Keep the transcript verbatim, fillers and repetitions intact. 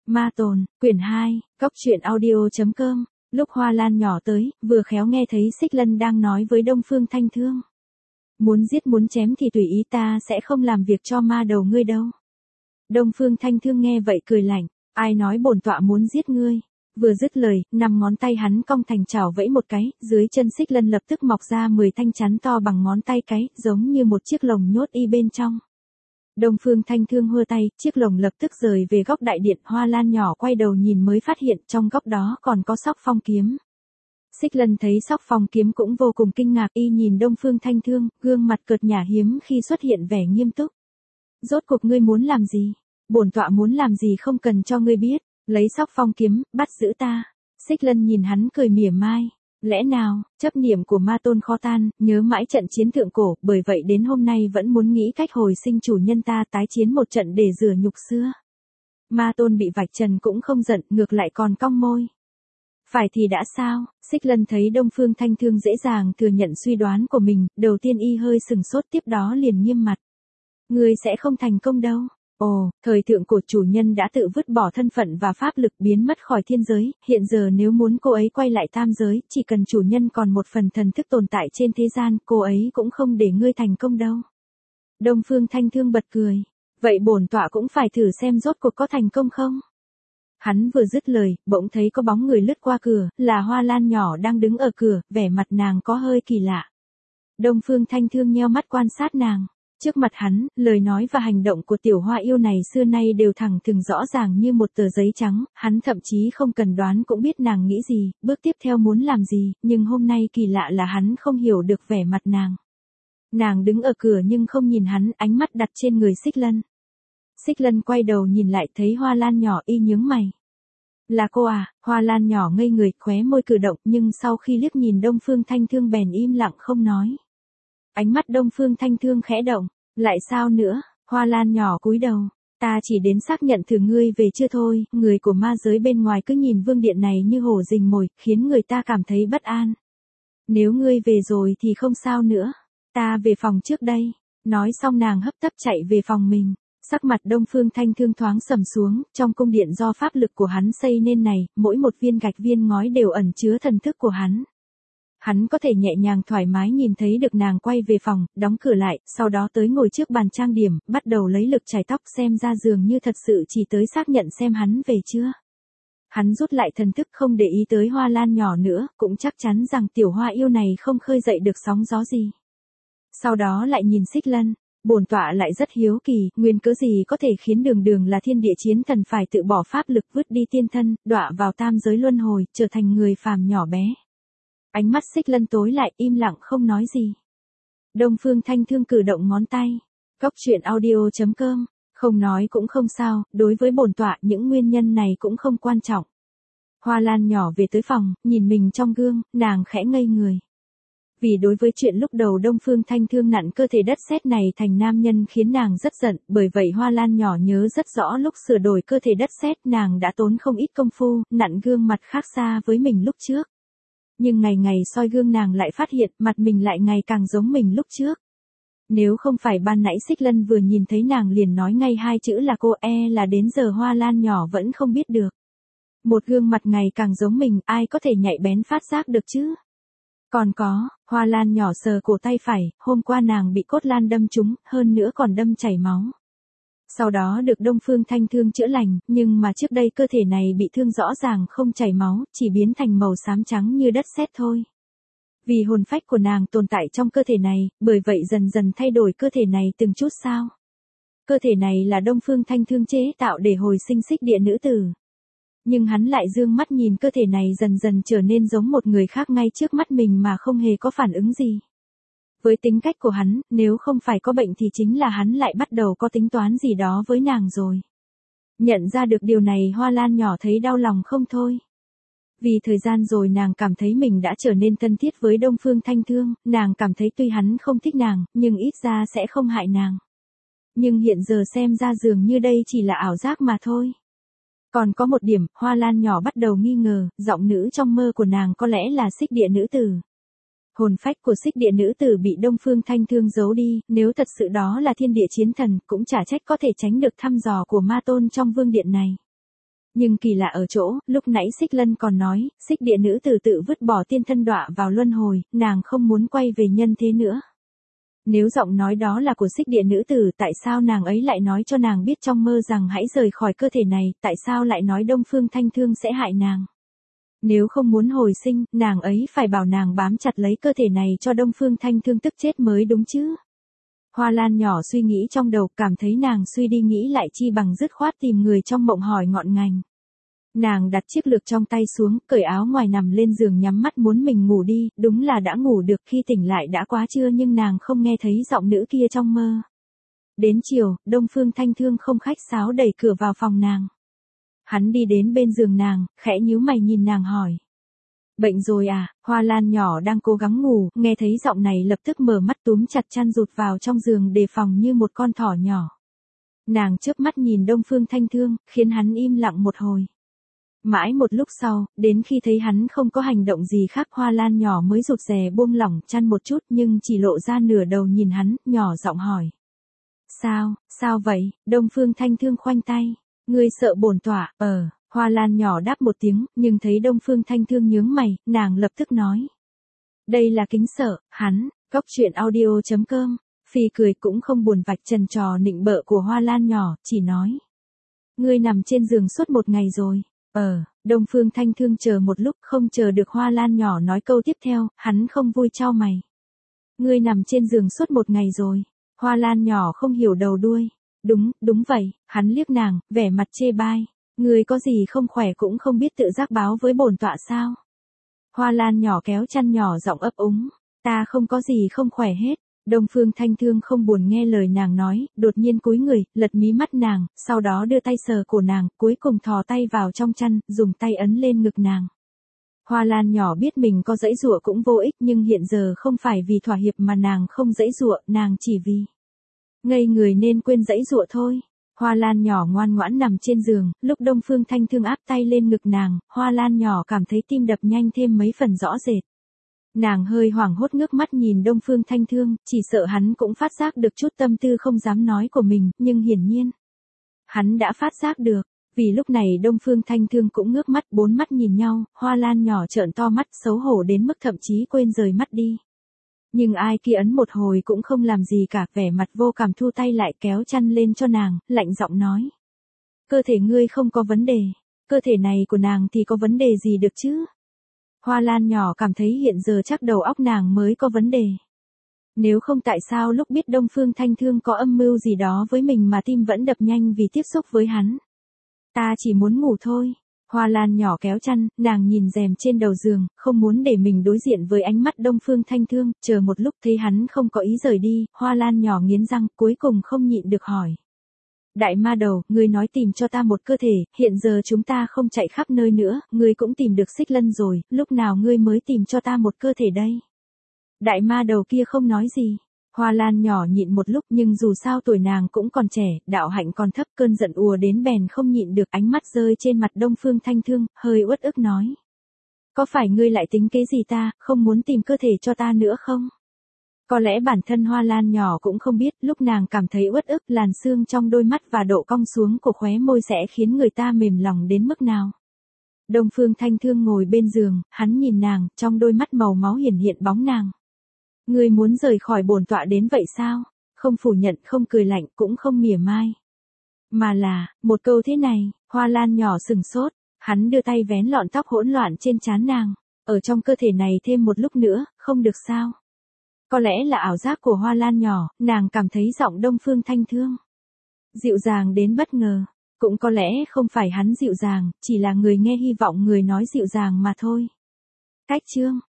Ma Tồn, quyển hai, Cốc truyện audio.com. Lúc Hoa Lan nhỏ tới, vừa khéo nghe thấy Xích Lân đang nói với Đông Phương Thanh Thương. Muốn giết muốn chém thì tùy ý, ta sẽ không làm việc cho ma đầu ngươi đâu. Đông Phương Thanh Thương nghe vậy cười lạnh, ai nói bổn tọa muốn giết ngươi. Vừa dứt lời, năm ngón tay hắn cong thành chảo vẫy một cái, dưới chân Xích Lân lập tức mọc ra mười thanh chắn to bằng ngón tay cái, giống như một chiếc lồng nhốt y bên trong. Đông Phương Thanh Thương hơ tay, chiếc lồng lập tức rời về góc đại điện. Hoa Lan nhỏ quay đầu nhìn mới phát hiện trong góc đó còn có Sóc Phong kiếm. Xích Lân thấy Sóc Phong kiếm cũng vô cùng kinh ngạc, y nhìn Đông Phương Thanh Thương, gương mặt cợt nhả hiếm khi xuất hiện vẻ nghiêm túc. Rốt cuộc ngươi muốn làm gì? Bổn tọa muốn làm gì không cần cho ngươi biết, lấy Sóc Phong kiếm, bắt giữ ta. Xích Lân nhìn hắn cười mỉa mai. Lẽ nào, chấp niệm của ma tôn khó tan, nhớ mãi trận chiến thượng cổ, bởi vậy đến hôm nay vẫn muốn nghĩ cách hồi sinh chủ nhân ta tái chiến một trận để rửa nhục xưa. Ma tôn bị vạch trần cũng không giận, ngược lại còn cong môi. Phải thì đã sao? Xích Lân thấy Đông Phương Thanh Thương dễ dàng thừa nhận suy đoán của mình, đầu tiên y hơi sừng sốt, tiếp đó liền nghiêm mặt. Ngươi sẽ không thành công đâu. Ồ, thời thượng cổ chủ nhân đã tự vứt bỏ thân phận và pháp lực biến mất khỏi thiên giới, hiện giờ nếu muốn cô ấy quay lại tam giới, chỉ cần chủ nhân còn một phần thần thức tồn tại trên thế gian, cô ấy cũng không để ngươi thành công đâu. Đông Phương Thanh Thương bật cười. Vậy bổn tọa cũng phải thử xem rốt cuộc có thành công không? Hắn vừa dứt lời, bỗng thấy có bóng người lướt qua cửa, là Hoa Lan nhỏ đang đứng ở cửa, vẻ mặt nàng có hơi kỳ lạ. Đông Phương Thanh Thương nheo mắt quan sát nàng. Trước mặt hắn, lời nói và hành động của tiểu hoa yêu này xưa nay đều thẳng thừng rõ ràng như một tờ giấy trắng, hắn thậm chí không cần đoán cũng biết nàng nghĩ gì, bước tiếp theo muốn làm gì, nhưng hôm nay kỳ lạ là hắn không hiểu được vẻ mặt nàng. Nàng đứng ở cửa nhưng không nhìn hắn, ánh mắt đặt trên người Xích Lân. Xích Lân quay đầu nhìn lại thấy Hoa Lan nhỏ, y nhướng mày. Là cô à? Hoa Lan nhỏ ngây người, khóe môi cử động, nhưng sau khi liếc nhìn Đông Phương Thanh Thương bèn im lặng không nói. Ánh mắt Đông Phương Thanh Thương khẽ động, lại sao nữa? Hoa Lan nhỏ cúi đầu, ta chỉ đến xác nhận thử ngươi về chưa thôi, người của ma giới bên ngoài cứ nhìn vương điện này như hổ rình mồi, khiến người ta cảm thấy bất an. Nếu ngươi về rồi thì không sao nữa, ta về phòng trước đây. Nói xong nàng hấp tấp chạy về phòng mình. Sắc mặt Đông Phương Thanh Thương thoáng sầm xuống, trong cung điện do pháp lực của hắn xây nên này, mỗi một viên gạch viên ngói đều ẩn chứa thần thức của hắn. Hắn có thể nhẹ nhàng thoải mái nhìn thấy được nàng quay về phòng, đóng cửa lại, sau đó tới ngồi trước bàn trang điểm, bắt đầu lấy lực chải tóc, xem ra dường như thật sự chỉ tới xác nhận xem hắn về chưa. Hắn rút lại thần thức không để ý tới Hoa Lan nhỏ nữa, cũng chắc chắn rằng tiểu hoa yêu này không khơi dậy được sóng gió gì. Sau đó lại nhìn Xích Lân, bổn tọa lại rất hiếu kỳ, nguyên cớ gì có thể khiến đường đường là thiên địa chiến thần phải tự bỏ pháp lực vứt đi tiên thân, đọa vào tam giới luân hồi, trở thành người phàm nhỏ bé. Ánh mắt Xích Lân tối lại, im lặng không nói gì. Đông Phương Thanh Thương cử động ngón tay. Cốc truyện audio.com. Không nói cũng không sao, đối với bổn tọa những nguyên nhân này cũng không quan trọng. Hoa Lan nhỏ về tới phòng, nhìn mình trong gương, nàng khẽ ngây người. Vì đối với chuyện lúc đầu Đông Phương Thanh Thương nặn cơ thể đất sét này thành nam nhân khiến nàng rất giận, bởi vậy Hoa Lan nhỏ nhớ rất rõ lúc sửa đổi cơ thể đất sét nàng đã tốn không ít công phu, nặn gương mặt khác xa với mình lúc trước. Nhưng ngày ngày soi gương nàng lại phát hiện mặt mình lại ngày càng giống mình lúc trước. Nếu không phải ban nãy Xích Lân vừa nhìn thấy nàng liền nói ngay hai chữ là cô, e là đến giờ Hoa Lan nhỏ vẫn không biết được. Một gương mặt ngày càng giống mình, ai có thể nhạy bén phát giác được chứ? Còn có, Hoa Lan nhỏ sờ cổ tay phải, hôm qua nàng bị cốt lan đâm trúng, hơn nữa còn đâm chảy máu. Sau đó được Đông Phương Thanh Thương chữa lành, nhưng mà trước đây cơ thể này bị thương rõ ràng không chảy máu, chỉ biến thành màu xám trắng như đất sét thôi. Vì hồn phách của nàng tồn tại trong cơ thể này, bởi vậy dần dần thay đổi cơ thể này từng chút sao. Cơ thể này là Đông Phương Thanh Thương chế tạo để hồi sinh Xích Địa nữ tử. Nhưng hắn lại dương mắt nhìn cơ thể này dần dần trở nên giống một người khác ngay trước mắt mình mà không hề có phản ứng gì. Với tính cách của hắn, nếu không phải có bệnh thì chính là hắn lại bắt đầu có tính toán gì đó với nàng rồi. Nhận ra được điều này Hoa Lan nhỏ thấy đau lòng không thôi. Vì thời gian rồi nàng cảm thấy mình đã trở nên thân thiết với Đông Phương Thanh Thương, nàng cảm thấy tuy hắn không thích nàng, nhưng ít ra sẽ không hại nàng. Nhưng hiện giờ xem ra dường như đây chỉ là ảo giác mà thôi. Còn có một điểm, Hoa Lan nhỏ bắt đầu nghi ngờ, giọng nữ trong mơ của nàng có lẽ là Xích Địa nữ tử. Hồn phách của Xích Địa nữ tử bị Đông Phương Thanh Thương giấu đi, nếu thật sự đó là thiên địa chiến thần, cũng chả trách có thể tránh được thăm dò của ma tôn trong vương điện này. Nhưng kỳ lạ ở chỗ, lúc nãy Xích Lân còn nói, Xích Địa nữ tử tự vứt bỏ tiên thân đọa vào luân hồi, nàng không muốn quay về nhân thế nữa. Nếu giọng nói đó là của Xích Địa nữ tử, tại sao nàng ấy lại nói cho nàng biết trong mơ rằng hãy rời khỏi cơ thể này, tại sao lại nói Đông Phương Thanh Thương sẽ hại nàng? Nếu không muốn hồi sinh, nàng ấy phải bảo nàng bám chặt lấy cơ thể này cho Đông Phương Thanh Thương tức chết mới đúng chứ. Hoa Lan nhỏ suy nghĩ trong đầu, cảm thấy nàng suy đi nghĩ lại chi bằng dứt khoát tìm người trong mộng hỏi ngọn ngành. Nàng đặt chiếc lược trong tay xuống, cởi áo ngoài nằm lên giường nhắm mắt muốn mình ngủ đi, đúng là đã ngủ được, khi tỉnh lại đã quá trưa nhưng nàng không nghe thấy giọng nữ kia trong mơ. Đến chiều, Đông Phương Thanh Thương không khách sáo đẩy cửa vào phòng nàng. Hắn đi đến bên giường nàng, khẽ nhíu mày nhìn nàng hỏi. Bệnh rồi à? Hoa Lan nhỏ đang cố gắng ngủ, nghe thấy giọng này lập tức mở mắt túm chặt chăn rụt vào trong giường đề phòng như một con thỏ nhỏ. Nàng chớp mắt nhìn Đông Phương Thanh Thương, khiến hắn im lặng một hồi. Mãi một lúc sau, đến khi thấy hắn không có hành động gì khác, Hoa Lan nhỏ mới rụt rè buông lỏng chăn một chút nhưng chỉ lộ ra nửa đầu nhìn hắn, nhỏ giọng hỏi. Sao, sao vậy? Đông Phương Thanh Thương khoanh tay. Ngươi sợ bổn tọa? Ờ, Hoa Lan nhỏ đáp một tiếng, nhưng thấy Đông Phương Thanh Thương nhướng mày, nàng lập tức nói. Đây là kính sợ, hắn, góc truyện audio chấm com. Phi cười cũng không buồn vạch trần trò nịnh bợ của Hoa Lan nhỏ, chỉ nói. Ngươi nằm trên giường suốt một ngày rồi. Ờ, Đông Phương Thanh Thương chờ một lúc không chờ được Hoa Lan nhỏ nói câu tiếp theo, hắn không vui chau mày. Ngươi nằm trên giường suốt một ngày rồi. Hoa Lan nhỏ không hiểu đầu đuôi. Đúng, đúng vậy, hắn liếc nàng, vẻ mặt chê bai. Ngươi có gì không khỏe cũng không biết tự giác báo với bổn tọa sao? Hoa Lan nhỏ kéo chăn nhỏ giọng ấp úng. Ta không có gì không khỏe hết. Đông Phương Thanh Thương không buồn nghe lời nàng nói, đột nhiên cúi người, lật mí mắt nàng, sau đó đưa tay sờ cổ nàng, cuối cùng thò tay vào trong chăn, dùng tay ấn lên ngực nàng. Hoa Lan nhỏ biết mình có giãy giụa cũng vô ích nhưng hiện giờ không phải vì thỏa hiệp mà nàng không giãy giụa, nàng chỉ vì ngây người nên quên giãy giụa thôi. Hoa Lan nhỏ ngoan ngoãn nằm trên giường, lúc Đông Phương Thanh Thương áp tay lên ngực nàng, Hoa Lan nhỏ cảm thấy tim đập nhanh thêm mấy phần rõ rệt. Nàng hơi hoảng hốt ngước mắt nhìn Đông Phương Thanh Thương, chỉ sợ hắn cũng phát giác được chút tâm tư không dám nói của mình, nhưng hiển nhiên, hắn đã phát giác được, vì lúc này Đông Phương Thanh Thương cũng ngước mắt, bốn mắt nhìn nhau, Hoa Lan nhỏ trợn to mắt xấu hổ đến mức thậm chí quên rời mắt đi. Nhưng ai kia ấn một hồi cũng không làm gì cả, vẻ mặt vô cảm thu tay lại kéo chăn lên cho nàng, lạnh giọng nói. Cơ thể ngươi không có vấn đề, cơ thể này của nàng thì có vấn đề gì được chứ? Hoa Lan nhỏ cảm thấy hiện giờ chắc đầu óc nàng mới có vấn đề. Nếu không tại sao lúc biết Đông Phương Thanh Thương có âm mưu gì đó với mình mà tim vẫn đập nhanh vì tiếp xúc với hắn. Ta chỉ muốn ngủ thôi. Hoa Lan nhỏ kéo chăn, nàng nhìn rèm trên đầu giường, không muốn để mình đối diện với ánh mắt Đông Phương Thanh Thương, chờ một lúc thấy hắn không có ý rời đi, Hoa Lan nhỏ nghiến răng, cuối cùng không nhịn được hỏi. Đại ma đầu, ngươi nói tìm cho ta một cơ thể, hiện giờ chúng ta không chạy khắp nơi nữa, ngươi cũng tìm được Xích Lân rồi, lúc nào ngươi mới tìm cho ta một cơ thể đây? Đại ma đầu kia không nói gì. Hoa Lan nhỏ nhịn một lúc nhưng dù sao tuổi nàng cũng còn trẻ, đạo hạnh còn thấp, cơn giận ùa đến bèn không nhịn được, ánh mắt rơi trên mặt Đông Phương Thanh Thương, hơi uất ức nói. Có phải ngươi lại tính kế gì ta, không muốn tìm cơ thể cho ta nữa không? Có lẽ bản thân Hoa Lan nhỏ cũng không biết, lúc nàng cảm thấy uất ức, làn xương trong đôi mắt và độ cong xuống của khóe môi sẽ khiến người ta mềm lòng đến mức nào. Đông Phương Thanh Thương ngồi bên giường, hắn nhìn nàng, trong đôi mắt màu máu hiển hiện bóng nàng. Ngươi muốn rời khỏi bổn tọa đến vậy sao? Không phủ nhận, không cười lạnh, cũng không mỉa mai. Mà là, một câu thế này, Hoa Lan nhỏ sừng sốt, hắn đưa tay vén lọn tóc hỗn loạn trên trán nàng. Ở trong cơ thể này thêm một lúc nữa, không được sao? Có lẽ là ảo giác của Hoa Lan nhỏ, nàng cảm thấy giọng Đông Phương Thanh Thương dịu dàng đến bất ngờ. Cũng có lẽ không phải hắn dịu dàng, chỉ là người nghe hy vọng người nói dịu dàng mà thôi. Cách chương